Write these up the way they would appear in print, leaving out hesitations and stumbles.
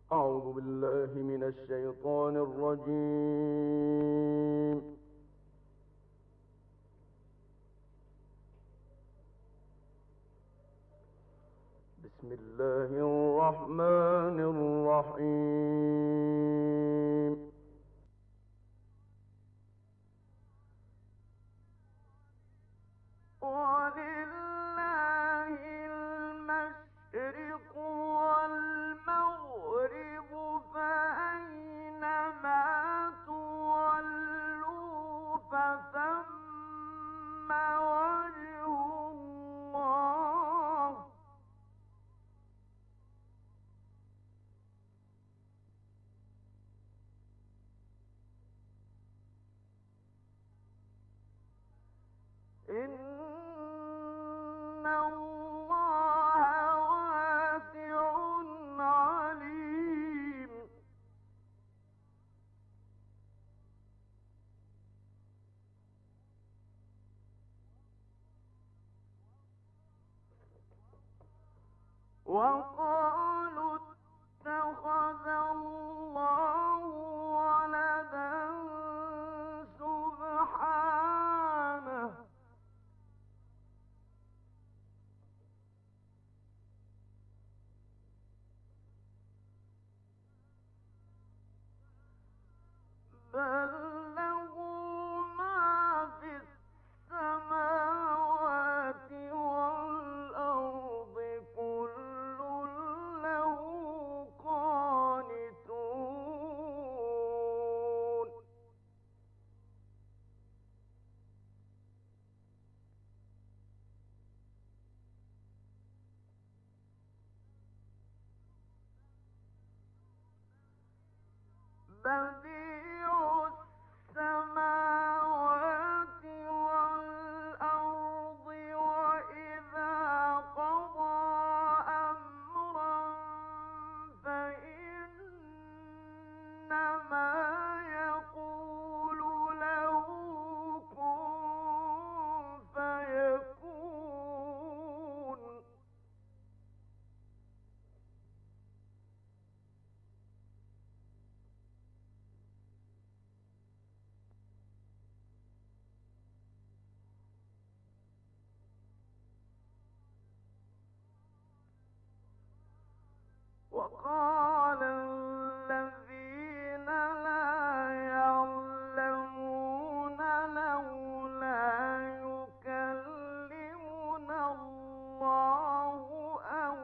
أعوذ بالله من الشيطان الرجيم. بسم الله الرحمن الرحيم. ولله المشرق والمغرب فأينما تولوا فثم وجه الله. إن الله واسع عليم. وقالوا اتخذ الله ولدا سبحانه بل له ما في السماوات والأرض كل له قانتون. بديع السماوات والأرض وإذا قضى أمرا فإنما يقول له كن فيكون. وقال الذين لا يعلمون لولا يكلمنا الله أو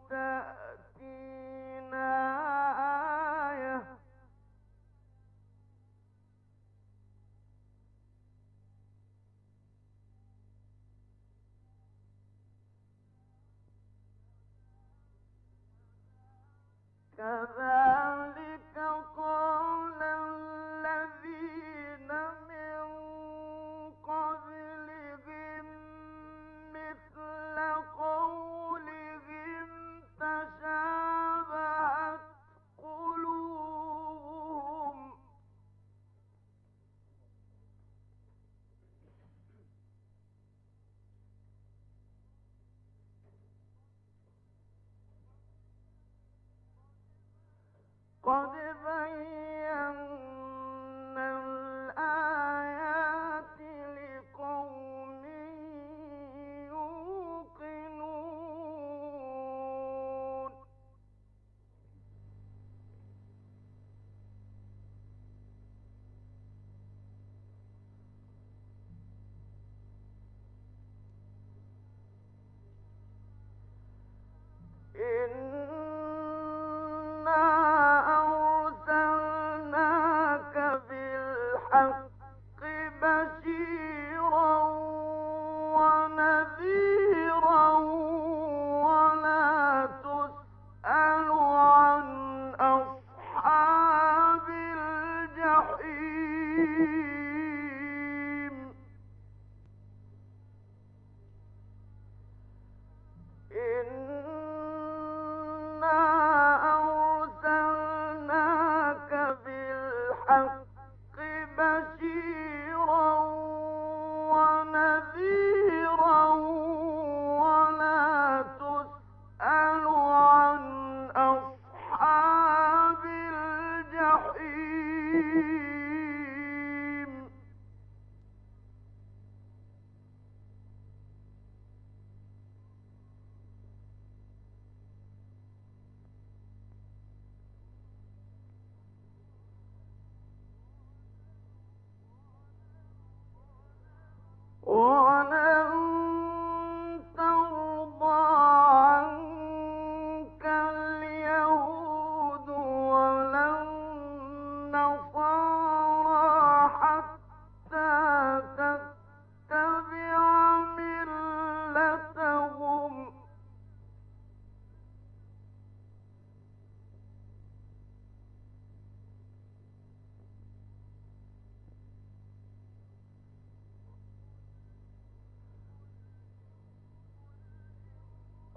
تأتينا آية. كذلك قال الذين من قبلهم مثل قولهم تشابهت قلوبهم.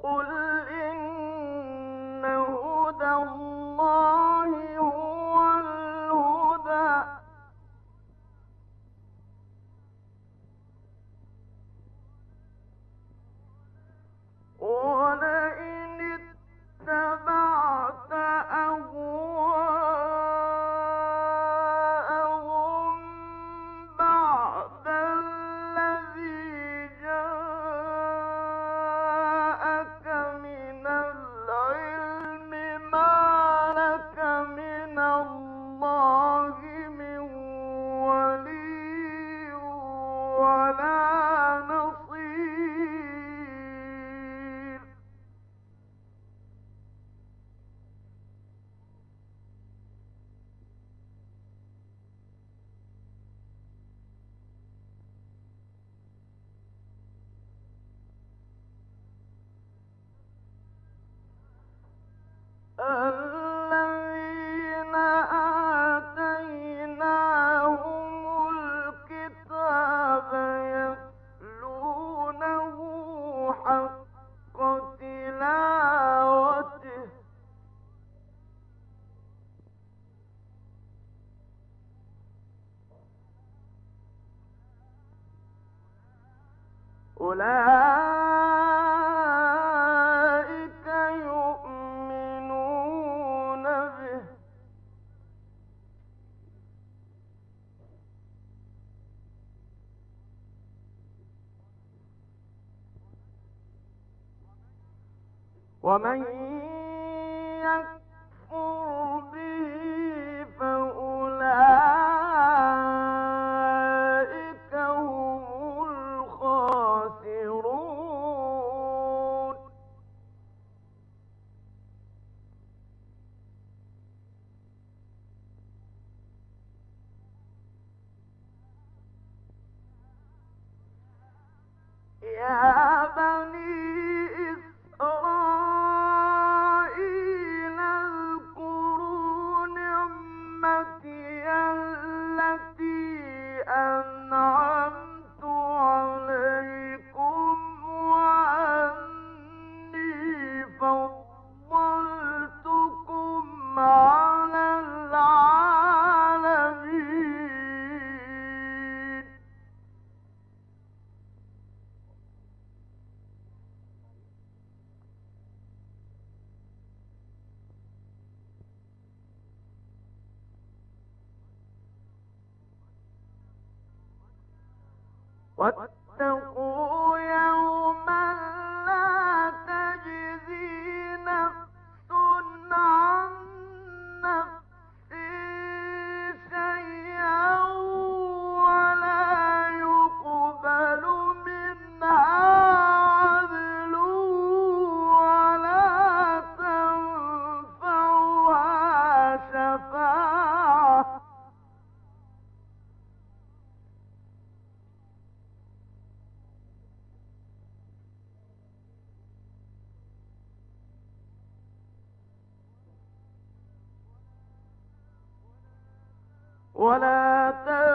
قل إن هدى الله هو الهدى ولئن اتبعت أهواءهم بعد الذي جاءك من العلم ما لك من الله من ولي ولا نصير الذين آتيناهم الكتاب يتلونه حق تلاوته أولئك يؤمنون به ومن يكفر به فأولئك هم الخاسرون يا بني إسرائيل اذكروا نعمتي التي أنعمت عليكم وأني فضلتكم على العالمين واتقوا يوما لا تجزي نفس عن نفس شيئا ولا يقبل منها عدل ولا تنفعها شفاعة ولا